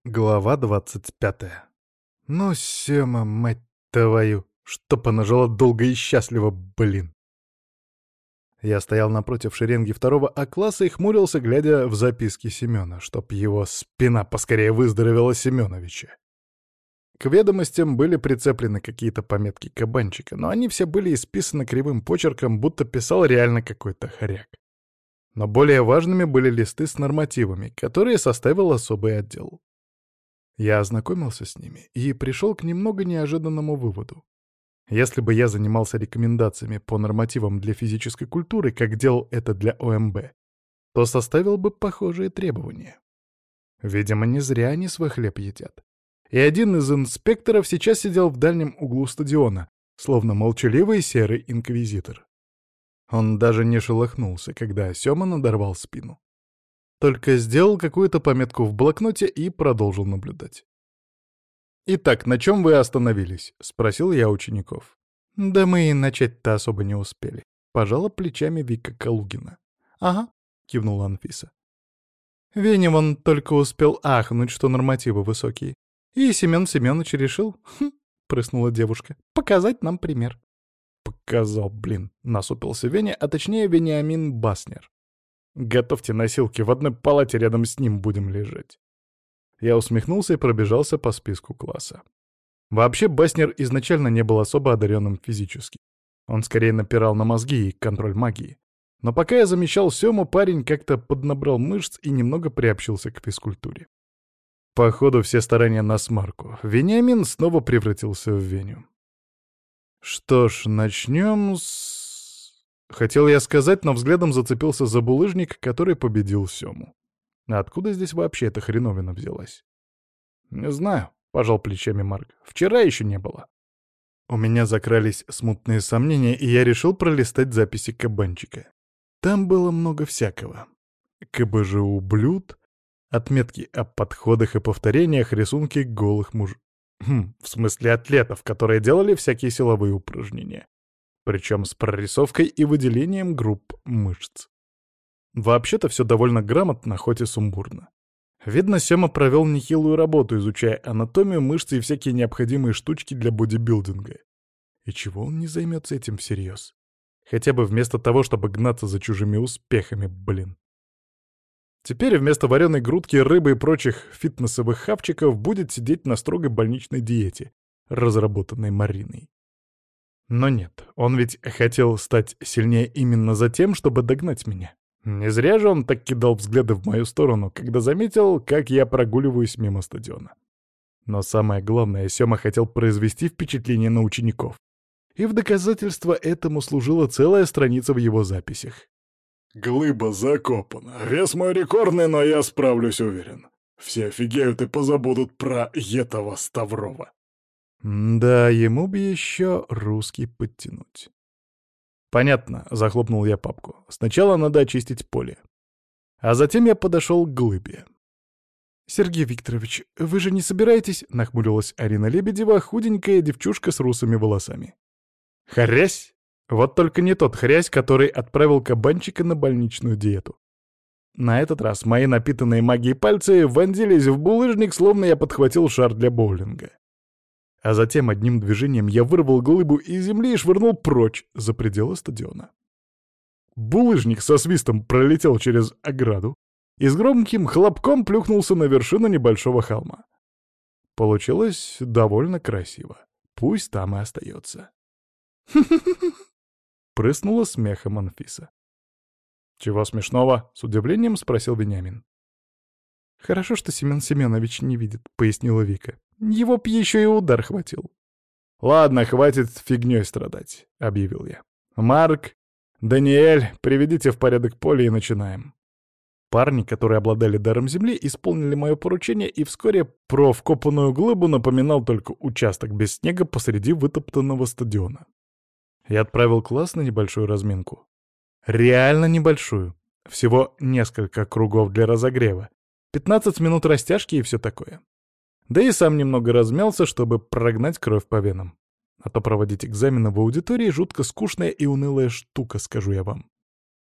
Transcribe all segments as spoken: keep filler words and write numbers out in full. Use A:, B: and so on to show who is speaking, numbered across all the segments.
A: Глава двадцать пятая. Ну, Сёма, мать твою, чтоб она жила долго и счастливо, блин. Я стоял напротив шеренги второго А-класса и хмурился, глядя в записки Семёна, чтоб его спина поскорее выздоровела Семёновича. К ведомостям были прицеплены какие-то пометки кабанчика, но они все были исписаны кривым почерком, будто писал реально какой-то хоряк. Но более важными были листы с нормативами, которые составил особый отдел. Я ознакомился с ними и пришел к немного неожиданному выводу. Если бы я занимался рекомендациями по нормативам для физической культуры, как делал это для О М Б, то составил бы похожие требования. Видимо, не зря они свой хлеб едят. И один из инспекторов сейчас сидел в дальнем углу стадиона, словно молчаливый серый инквизитор. Он даже не шелохнулся, когда Сёма надорвал спину. Только сделал какую-то пометку в блокноте и продолжил наблюдать. «Итак, на чем вы остановились?» — спросил я учеников. «Да мы и начать-то особо не успели», — пожала плечами Вика Калугина. «Ага», — кивнула Анфиса. «Веня вон только успел ахнуть, что нормативы высокие. И Семен Семенович решил, хм, — прыснула девушка, — показать нам пример». «Показал, блин», — насупился Веня, а точнее Вениамин Баснер. «Готовьте носилки, в одной палате рядом с ним будем лежать». Я усмехнулся и пробежался по списку класса. Вообще, Баснер изначально не был особо одаренным физически. Он скорее напирал на мозги и контроль магии. Но пока я замечал Сему, парень как-то поднабрал мышц и немного приобщился к физкультуре. Походу, все старания на смарку. Вениамин снова превратился в Веню. Что ж, начнем с... Хотел я сказать, но взглядом зацепился за булыжник, который победил Сему. А откуда здесь вообще эта хреновина взялась? «Не знаю», — пожал плечами Марк. «Вчера еще не было». У меня закрались смутные сомнения, и я решил пролистать записи кабанчика. Там было много всякого. К Б Ж У блюд, отметки о подходах и повторениях, рисунки голых муж... Хм, в смысле атлетов, которые делали всякие силовые упражнения. Причем с прорисовкой и выделением групп мышц. Вообще-то все довольно грамотно, хоть и сумбурно. Видно, Сёма провел нехилую работу, изучая анатомию, мышцы и всякие необходимые штучки для бодибилдинга. И чего он не займется этим всерьез? Хотя бы вместо того, чтобы гнаться за чужими успехами, блин. Теперь вместо вареной грудки, рыбы и прочих фитнесовых хавчиков будет сидеть на строгой больничной диете, разработанной Мариной. Но нет, он ведь хотел стать сильнее именно за тем, чтобы догнать меня. Не зря же он так кидал взгляды в мою сторону, когда заметил, как я прогуливаюсь мимо стадиона. Но самое главное, Сёма хотел произвести впечатление на учеников. И в доказательство этому служила целая страница в его записях.
B: «Глыба закопана. Вес мой рекордный, но я справлюсь, уверен. Все офигеют и позабудут про этого Ставрова».
A: Да, ему бы еще русский подтянуть. «Понятно», — захлопнул я папку. «Сначала надо очистить поле». А затем я подошел к глыбе. «Сергей Викторович, вы же не собираетесь?» — нахмурилась Арина Лебедева, худенькая девчушка с русыми волосами. «Хрясь!» Вот только не тот хрясь, который отправил кабанчика на больничную диету. На этот раз мои напитанные магией пальцы вонзились в булыжник, словно я подхватил шар для боулинга. А затем одним движением я вырвал глыбу из земли и швырнул прочь за пределы стадиона. Булыжник со свистом пролетел через ограду и с громким хлопком плюхнулся на вершину небольшого холма. Получилось довольно красиво. Пусть там и остается. Прыснула смехом Анфиса. «Чего смешного?» — с удивлением спросил Вениамин. «Хорошо, что Семен Семенович не видит», — пояснила Вика. «Его б еще и удар хватил». «Ладно, хватит фигней страдать», — объявил я. «Марк, Даниэль, приведите в порядок поле и начинаем». Парни, которые обладали даром земли, исполнили мое поручение, и вскоре про вкопанную глыбу напоминал только участок без снега посреди вытоптанного стадиона. Я отправил класс на небольшую разминку. Реально небольшую. Всего несколько кругов для разогрева. пятнадцать минут растяжки и все такое. Да и сам немного размялся, чтобы прогнать кровь по венам. А то проводить экзамены в аудитории — жутко скучная и унылая штука, скажу я вам.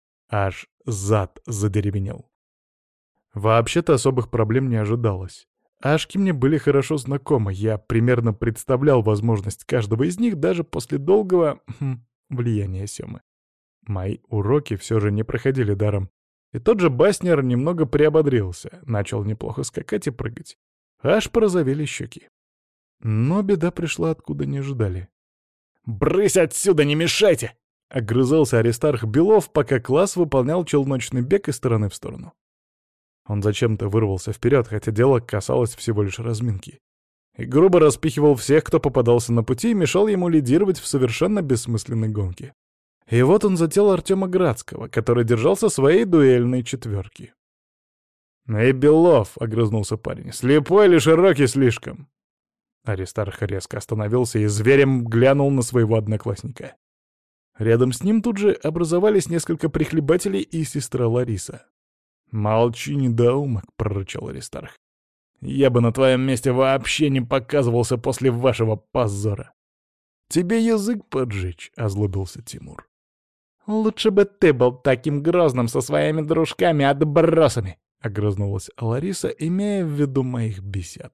A: Аж зад задеревенел. Вообще-то особых проблем не ожидалось. Ашки мне были хорошо знакомы, я примерно представлял возможность каждого из них даже после долгого хм, влияния Семы. Мои уроки все же не проходили даром. И тот же Баснер немного приободрился, начал неплохо скакать и прыгать. Аж порозовели щеки. Но беда пришла, откуда не ожидали. «Брысь отсюда, не мешайте!» — огрызался Аристарх Белов, пока класс выполнял челночный бег из стороны в сторону. Он зачем-то вырвался вперед, хотя дело касалось всего лишь разминки. И грубо распихивал всех, кто попадался на пути, и мешал ему лидировать в совершенно бессмысленной гонке. И вот он зател Артема Градского, который держался своей дуэльной четверки. «Эй, Белов!» — огрызнулся парень. «Слепой или широкий слишком?» Аристарх резко остановился и зверем глянул на своего одноклассника. Рядом с ним тут же образовались несколько прихлебателей и сестра Лариса. «Молчи, недоумок!» — прорычал Аристарх. «Я бы на твоем месте вообще не показывался после вашего позора!» «Тебе язык поджечь!» — озлобился Тимур. «Лучше бы ты был таким грозным со своими дружками-отбросами!» — огрызнулась Лариса, имея в виду моих бесед.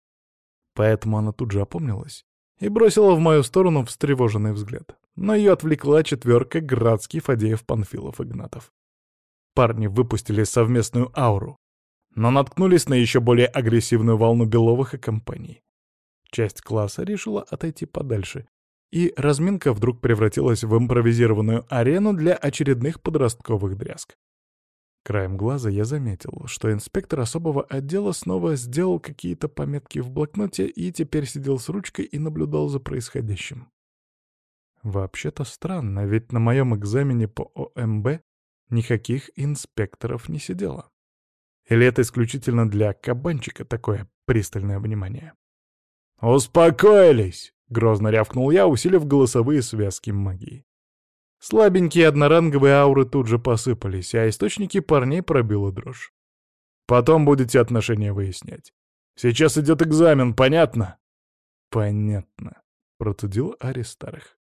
A: Поэтому она тут же опомнилась и бросила в мою сторону встревоженный взгляд. Но ее отвлекла четверка Градский, Фадеев, Панфилов, Игнатов. Парни выпустили совместную ауру, но наткнулись на еще более агрессивную волну Беловых и компаний. Часть класса решила отойти подальше, и разминка вдруг превратилась в импровизированную арену для очередных подростковых дрязг. Краем глаза я заметил, что инспектор особого отдела снова сделал какие-то пометки в блокноте и теперь сидел с ручкой и наблюдал за происходящим. Вообще-то странно, ведь на моем экзамене по О М Б никаких инспекторов не сидело. Или это исключительно для кабанчика такое пристальное внимание? «Успокоились!» — грозно рявкнул я, усилив голосовые связки магии. Слабенькие одноранговые ауры тут же посыпались, а источники парней пробила дрожь. «Потом будете отношения выяснять. Сейчас идет экзамен, понятно?» «Понятно», — процедил Аристарх.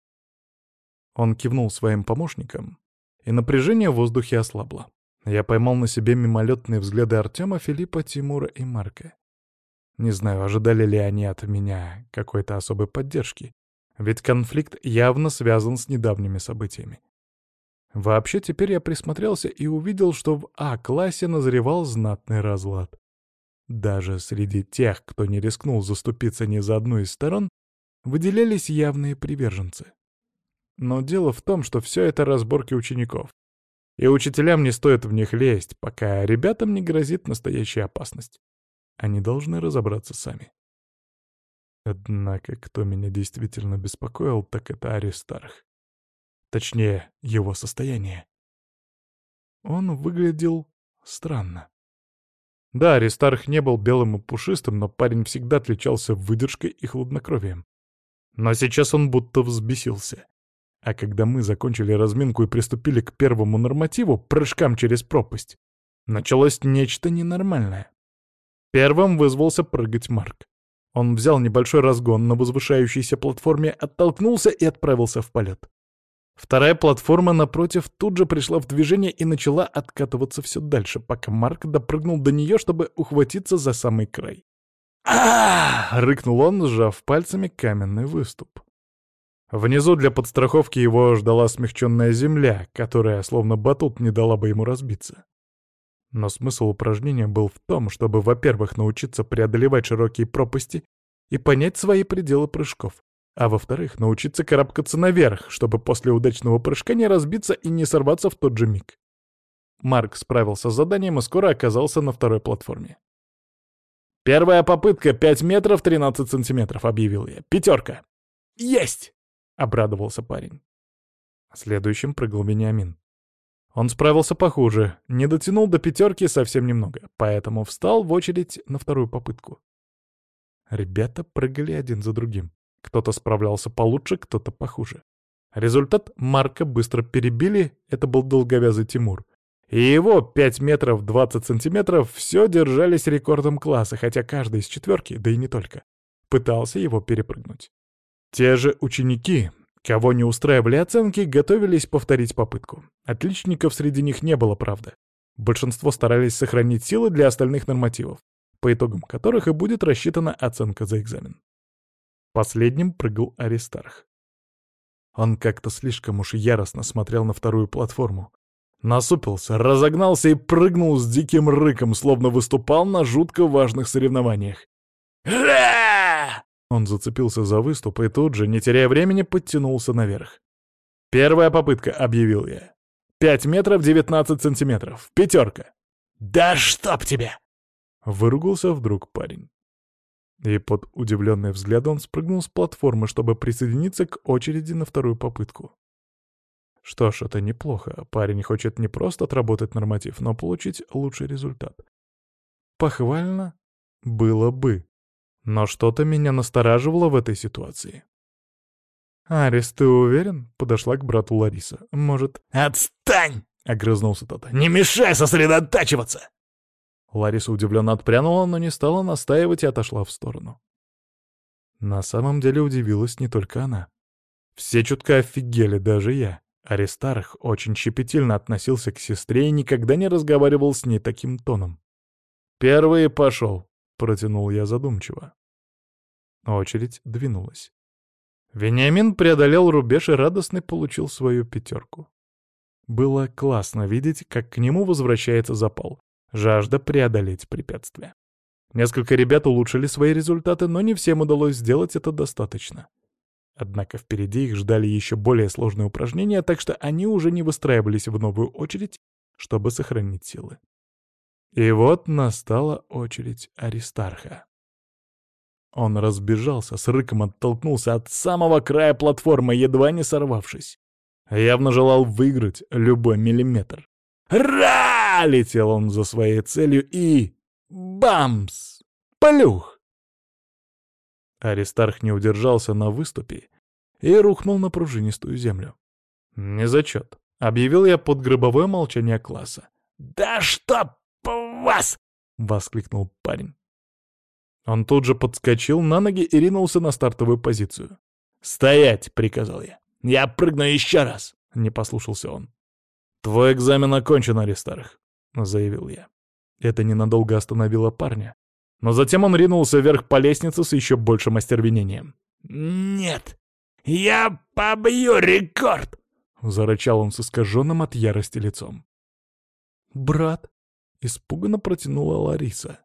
A: Он кивнул своим помощникам, и напряжение в воздухе ослабло. Я поймал на себе мимолетные взгляды Артема, Филиппа, Тимура и Марка. Не знаю, ожидали ли они от меня какой-то особой поддержки, ведь конфликт явно связан с недавними событиями. Вообще, теперь я присмотрелся и увидел, что в А-классе назревал знатный разлад. Даже среди тех, кто не рискнул заступиться ни за одну из сторон, выделялись явные приверженцы. Но дело в том, что все это разборки учеников, и учителям не стоит в них лезть, пока ребятам не грозит настоящая опасность. Они должны разобраться сами. Однако, кто меня действительно беспокоил, так это Аристарх. Точнее, его состояние. Он выглядел странно. Да, Аристарх не был белым и пушистым, но парень всегда отличался выдержкой и хладнокровием. Но сейчас он будто взбесился. А когда мы закончили разминку и приступили к первому нормативу, прыжкам через пропасть, началось нечто ненормальное. Первым вызвался прыгать Марк. Он взял небольшой разгон на возвышающейся платформе, оттолкнулся и отправился в полет. Вторая платформа, напротив, тут же пришла в движение и начала откатываться все дальше, пока Марк допрыгнул до нее, чтобы ухватиться за самый край. а рыкнул он, сжав пальцами каменный выступ. Внизу для подстраховки его ждала смягченная земля, которая, словно батут, не дала бы ему разбиться. Но смысл упражнения был в том, чтобы, во-первых, научиться преодолевать широкие пропасти и понять свои пределы прыжков, а во-вторых, научиться карабкаться наверх, чтобы после удачного прыжка не разбиться и не сорваться в тот же миг. Марк справился с заданием и скоро оказался на второй платформе. «Первая попытка — пять метров тринадцать сантиметров», — объявил я. «Пятерка!» «Есть!» — обрадовался парень. Следующим прыгал Вениамин. Он справился похуже, не дотянул до пятерки совсем немного, поэтому встал в очередь на вторую попытку. Ребята прыгали один за другим. Кто-то справлялся получше, кто-то похуже. Результат Марка быстро перебили, это был долговязый Тимур. И его пять метров двадцать сантиметров все держались рекордом класса, хотя каждый из четверки, да и не только, пытался его перепрыгнуть. Те же ученики, кого не устраивали оценки, готовились повторить попытку. Отличников среди них не было, правда. Большинство старались сохранить силы для остальных нормативов. по итогам которых и будет рассчитана оценка за экзамен. Последним прыгал Аристарх. Он как-то слишком уж яростно смотрел на вторую платформу. Насупился, разогнался и прыгнул с диким рыком, словно выступал на жутко важных соревнованиях. «Ра!» Он зацепился за выступ и тут же, не теряя времени, подтянулся наверх. «Первая попытка», — объявил я. «Пять метров девятнадцать сантиметров. Пятерка». «Да чтоб тебя!» — выругался вдруг парень. И под удивленный взгляд он спрыгнул с платформы, чтобы присоединиться к очереди на вторую попытку. Что ж, это неплохо. Парень хочет не просто отработать норматив, но получить лучший результат. Похвально было бы. Но что-то меня настораживало в этой ситуации. «Арис, ты уверен?» — подошла к брату Лариса. «Может...»
B: «Отстань!»
A: — огрызнулся тот.
B: «Не мешай сосредотачиваться!»
A: Лариса удивленно отпрянула, но не стала настаивать и отошла в сторону. На самом деле удивилась не только она. Все чутко офигели, даже я. Аристарх очень щепетильно относился к сестре и никогда не разговаривал с ней таким тоном. «Первый пошел», — протянул я задумчиво. Очередь двинулась. Вениамин преодолел рубеж и радостно получил свою пятерку. Было классно видеть, как к нему возвращается запал, жажда преодолеть препятствия. Несколько ребят улучшили свои результаты, но не всем удалось сделать это достаточно. Однако впереди их ждали еще более сложные упражнения, так что они уже не выстраивались в новую очередь, чтобы сохранить силы. И вот настала очередь Аристарха. Он разбежался, с рыком оттолкнулся от самого края платформы, едва не сорвавшись. Явно желал выиграть любой миллиметр. «Ра!» — летел он за своей целью и... Бамс! Плюх! Аристарх не удержался на выступе и рухнул на пружинистую землю. «Не зачет», — объявил я под гробовое молчание класса.
B: «Да чтоб вас!»
A: — воскликнул парень. Он тут же подскочил на ноги и ринулся на стартовую позицию.
B: «Стоять!» — приказал я. «Я прыгну еще раз!» — не послушался он.
A: «Твой экзамен окончен, Аристарх», — заявил я. Это ненадолго остановило парня. Но затем он ринулся вверх по лестнице с еще большим остервенением.
B: «Нет! Я побью рекорд!»
A: — зарычал он с искаженным от ярости лицом. «Брат!» — испуганно протянула Лариса.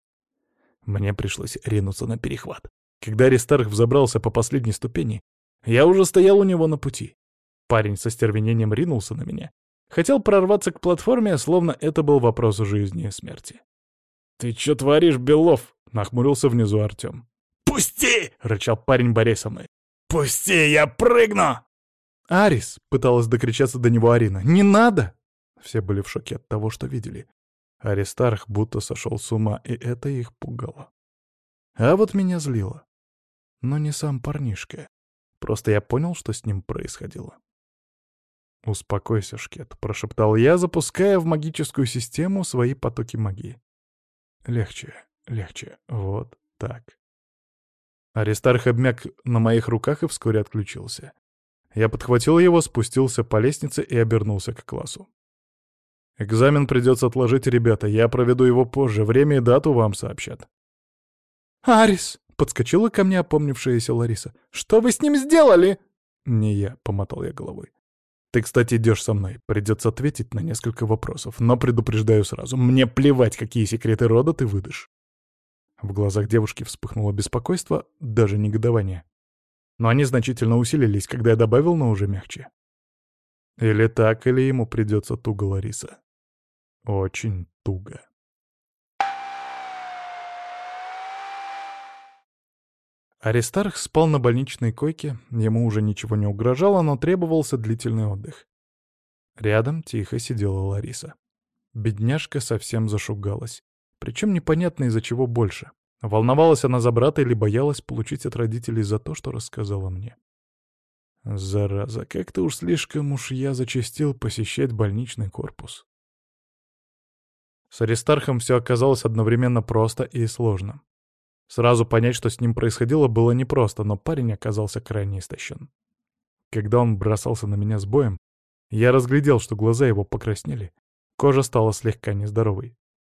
A: Мне пришлось ринуться на перехват. Когда Аристарх взобрался по последней ступени, я уже стоял у него на пути. Парень со стервенением ринулся на меня. Хотел прорваться к платформе, словно это был вопрос жизни и смерти. «Ты чё творишь, Белов?» — нахмурился внизу Артём.
B: «Пусти!»
A: — рычал парень, борясь со мной.
B: «Пусти, я прыгну!»
A: «Арис!» — пыталась докричаться до него Арина. «Не надо!» Все были в шоке от того, что видели. Аристарх будто сошел с ума, и это их пугало. А вот меня злило. Но не сам парнишка. Просто я понял, что с ним происходило. «Успокойся, Шкет», — прошептал я, запуская в магическую систему свои потоки магии. «Легче, легче, вот так». Аристарх обмяк на моих руках и вскоре отключился. Я подхватил его, спустился по лестнице и обернулся к классу. «Экзамен придется отложить, ребята, я проведу его позже, время и дату вам сообщат».
C: «Арис!» — подскочила ко мне опомнившаяся Лариса. «Что вы с ним сделали?»
A: «Не я», — помотал я головой. «Ты, кстати, идешь со мной. Придется ответить на несколько вопросов, но предупреждаю сразу. Мне плевать, какие секреты рода ты выдашь». В глазах девушки вспыхнуло беспокойство, даже негодование. Но они значительно усилились, когда я добавил, но уже мягче. Или так, или ему придется туго, Лариса. Очень туго. Аристарх спал на больничной койке, ему уже ничего не угрожало, но требовался длительный отдых. Рядом тихо сидела Лариса. Бедняжка совсем зашугалась. Причем непонятно из-за чего больше. Волновалась она за брата или боялась получить от родителей за то, что рассказала мне. Зараза, как-то уж слишком уж я зачастил посещать больничный корпус. С Аристархом все оказалось одновременно просто и сложно. Сразу понять, что с ним происходило, было непросто, но парень оказался крайне истощен. Когда он бросался на меня с боем, я разглядел, что глаза его покраснели, кожа стала слегка нездоровой.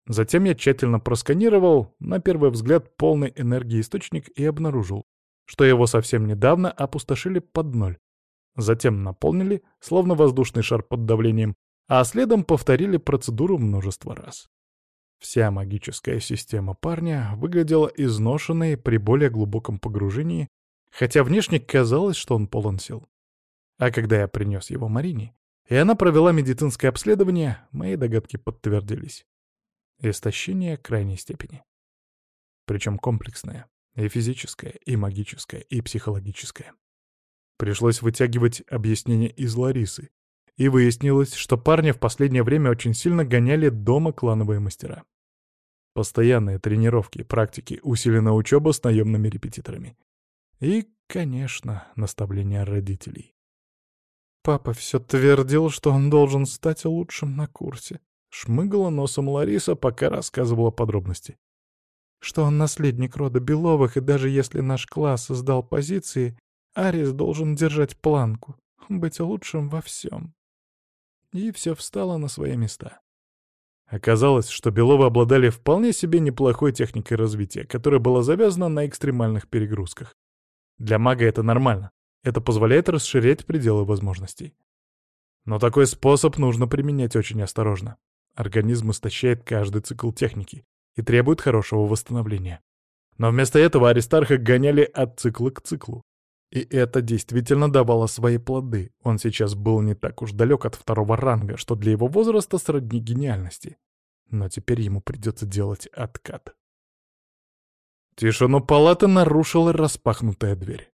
A: Затем я тщательно просканировал, на первый взгляд, полный энергии источник и обнаружил, что его совсем недавно опустошили под ноль. Затем наполнили, словно воздушный шар под давлением, а следом повторили процедуру множество раз. Вся магическая система парня выглядела изношенной при более глубоком погружении, хотя внешне казалось, что он полон сил. А когда я принес его Марине, и она провела медицинское обследование, мои догадки подтвердились. Истощение крайней степени. Причем комплексное, и физическое, и магическое, и психологическое. Пришлось вытягивать объяснения из Ларисы, и выяснилось, что парня в последнее время очень сильно гоняли дома клановые мастера. Постоянные тренировки, практики, усиленная учеба с наемными репетиторами. И, конечно, наставления родителей. «Папа все твердил, что он должен стать лучшим на курсе», — шмыгала носом Лариса, пока рассказывала подробности. «Что он наследник рода Беловых, и даже если наш класс сдал позиции, Арис должен держать планку, быть лучшим во всем». И все встало на свои места. Оказалось, что Беловы обладали вполне себе неплохой техникой развития, которая была завязана на экстремальных перегрузках. Для мага это нормально. Это позволяет расширять пределы возможностей. Но такой способ нужно применять очень осторожно. Организм истощает каждый цикл техники и требует хорошего восстановления. Но вместо этого Аристарха гоняли от цикла к циклу. И это действительно давало свои плоды. Он сейчас был не так уж далек от второго ранга, что для его возраста сродни гениальности. Но теперь ему придется делать откат. Тишину палаты нарушила распахнутая дверь.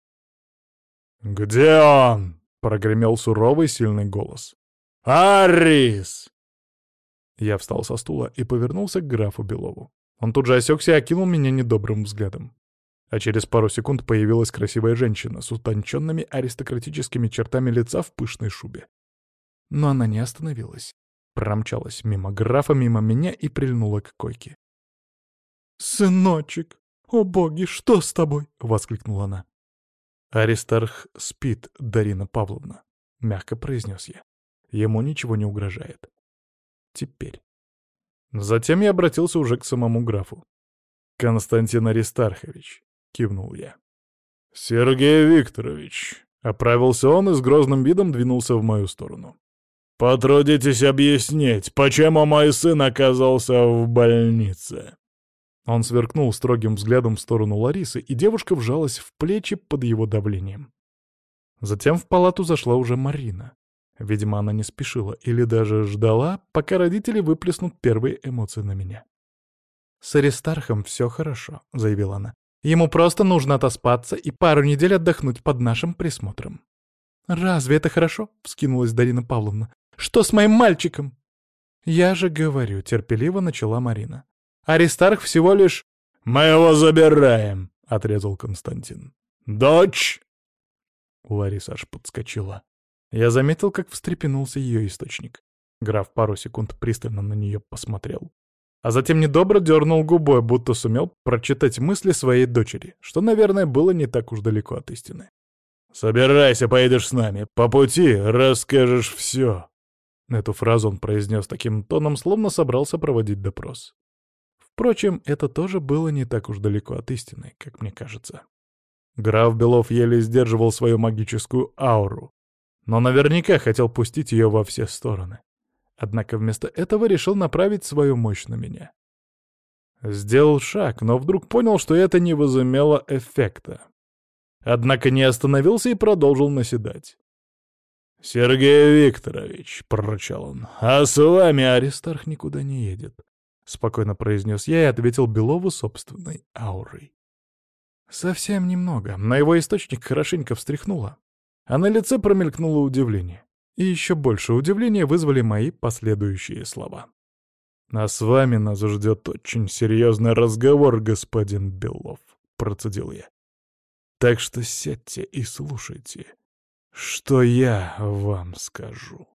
B: «Где он?» — прогремел суровый сильный голос. «Арис!»
A: Я встал со стула и повернулся к графу Белову. Он тут же осекся и окинул меня недобрым взглядом. А через пару секунд появилась красивая женщина с утонченными аристократическими чертами лица в пышной шубе. Но она не остановилась. Промчалась мимо графа, мимо меня и прильнула к койке. «Сыночек! О боги, что с тобой?» — воскликнула она. «Аристарх спит, Дарина Павловна», — мягко произнес я. «Ему ничего не угрожает. Теперь». Затем я обратился уже к самому графу. «Константин Аристархович», — кивнул я.
B: «Сергей Викторович», — оправился он и с грозным видом двинулся в мою сторону. «Потрудитесь объяснить, почему мой сын оказался в больнице?»
A: Он сверкнул строгим взглядом в сторону Ларисы, и девушка вжалась в плечи под его давлением. Затем в палату зашла уже Марина. Видимо, она не спешила или даже ждала, пока родители выплеснут первые эмоции на меня. «С Аристархом все хорошо», — заявила она. «Ему просто нужно отоспаться и пару недель отдохнуть под нашим присмотром». «Разве это хорошо?» — вскинулась Дарина Павловна. «Что с моим мальчиком?» «Я же говорю», — терпеливо начала Марина. «Аристарх всего лишь...»
B: «Мы его забираем», — отрезал Константин. «Дочь!»
A: Лариса аж подскочила. Я заметил, как встрепенулся ее источник. Граф пару секунд пристально на нее посмотрел. А затем недобро дернул губой, будто сумел прочитать мысли своей дочери, что, наверное, было не так уж далеко от истины.
B: «Собирайся, поедешь с нами. По пути расскажешь все».
A: Эту фразу он произнес таким тоном, словно собрался проводить допрос. Впрочем, это тоже было не так уж далеко от истины, как мне кажется. Граф Белов еле сдерживал свою магическую ауру, но наверняка хотел пустить ее во все стороны. Однако вместо этого решил направить свою мощь на меня. Сделал шаг, но вдруг понял, что это не возымело эффекта. Однако не остановился и продолжил наседать.
B: «Сергей Викторович», — прорычал он, — «а с вами
A: Аристарх никуда не едет», — спокойно произнес я и ответил Белову собственной аурой. Совсем немного, но его источник хорошенько встряхнуло, а на лице промелькнуло удивление. И еще больше удивления вызвали мои последующие слова. «А с вами нас ждет очень серьезный разговор, господин Белов», — процедил я. «Так что сядьте и слушайте, что я вам скажу».